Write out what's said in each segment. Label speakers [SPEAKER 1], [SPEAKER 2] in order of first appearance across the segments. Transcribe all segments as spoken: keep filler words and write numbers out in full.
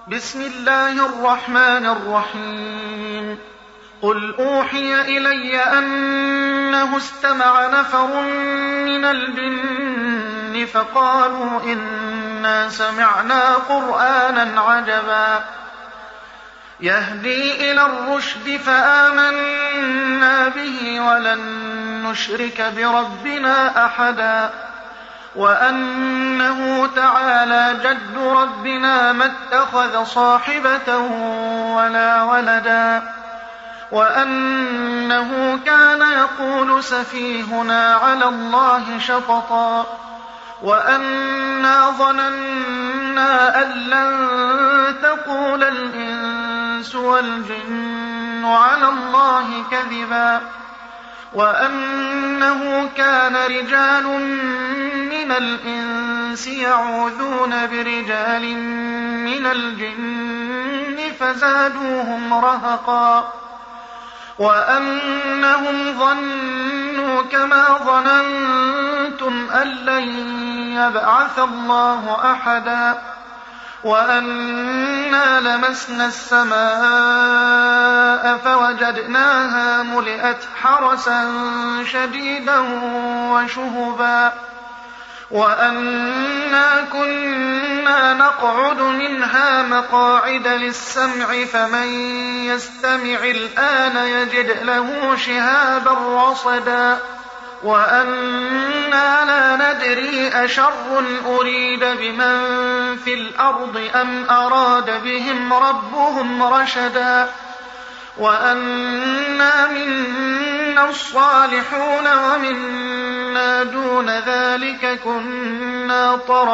[SPEAKER 1] بسم الله الرحمن الرحيم. قل أوحي إلي أنه استمع نفر من الجن فقالوا إنا سمعنا قرآنا عجبا يهدي إلى الرشد فآمنا به ولن نشرك بربنا أحدا وأنه تعالى جد ربنا ما اتخذ صاحبة ولا ولدا وأنه كان يقول سفيهنا على الله شططا وأنا ظننا أن لن تقول الإنس والجن على الله كذبا وأنه كان رجال من الإنس يعوذون برجال من الجن فزادوهم رهقا وأنهم ظنوا كما ظننتم أن لن يبعث الله أحدا وأنا لمسنا السماء فوجدناها ملئت حرسا شديدا وشهبا وأنا كنا نقعد منها مقاعد للسمع فمن يستمع الآن يجد له شهابا رصدا وأنا لا ندري أشر أريد بمن في الأرض أم أراد بهم ربهم رشدا وأنا منا الصالحون ومنا دون ذلك كنا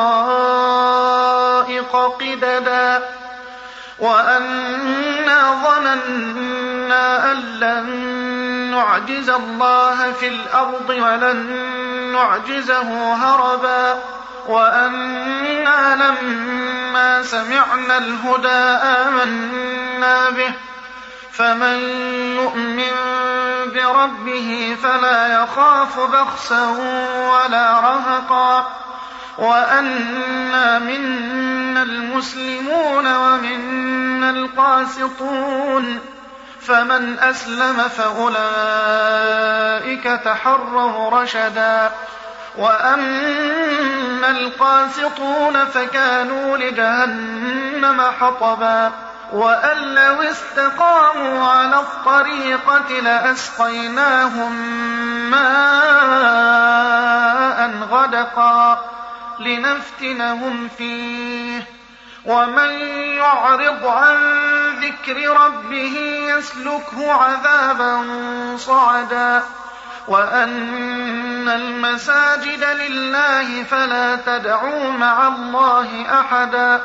[SPEAKER 1] طرائق قددا وأنا ظننا أن لن نعجز الله في الأرض ولن نعجزه هربا وأنا لما سمعنا الهدى آمنا به فمن يؤمن بربه فلا يخاف بخسا ولا رهقا وأنا منا المسلمون ومنا القاسطون فمن أسلم فأولئك تحروا رشدا وأما القاسطون فكانوا لجهنم حطبا وأن لو استقاموا على الطريقة لأسقيناهم ماء غدقا لنفتنهم فيه ومن يعرض عن ذكر ربه يسلكه عذابا صعدا وأن المساجد لله فلا تدعوا مع الله أحدا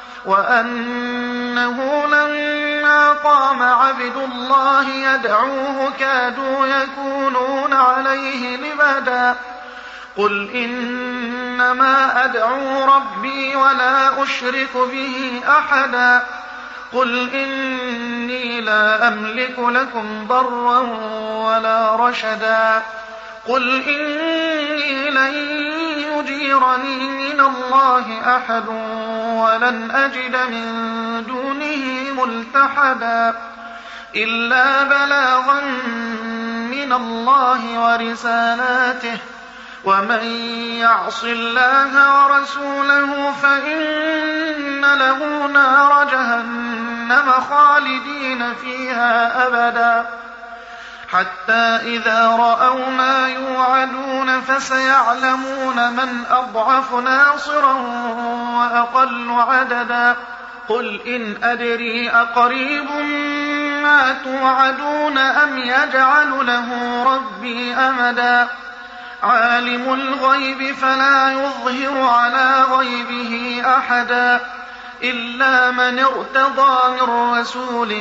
[SPEAKER 1] وأنه لما قام عبد الله يدعوه كادوا يكونون عليه لبدا قل إنما أدعو ربي ولا أشرك به أحدا قل إني لا أملك لكم ضرا ولا رشدا قل إني لن يجيرني من الله أحد ولن أجد من دونه ملتحدا إلا بلاغا من الله ورسالاته ومن يعص الله ورسوله فإن له نار جهنم خالدين فيها أبدا حتى إذا رأوا ما يوعدون فسيعلمون من أضعف ناصرا وأقل عددا قل إن أدري أقريب ما توعدون أم يجعل له ربي أمدا عالم الغيب فلا يظهر على غيبه أحدا إلا من ارتضى من رسول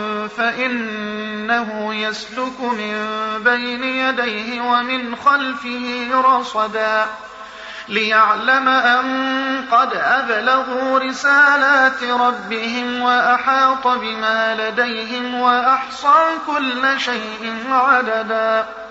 [SPEAKER 1] فإنه يسلك من بين يديه ومن خلفه رصدا ليعلم أن قد أبلغوا رسالات ربهم وأحاط بما لديهم وأحصى كل شيء عددا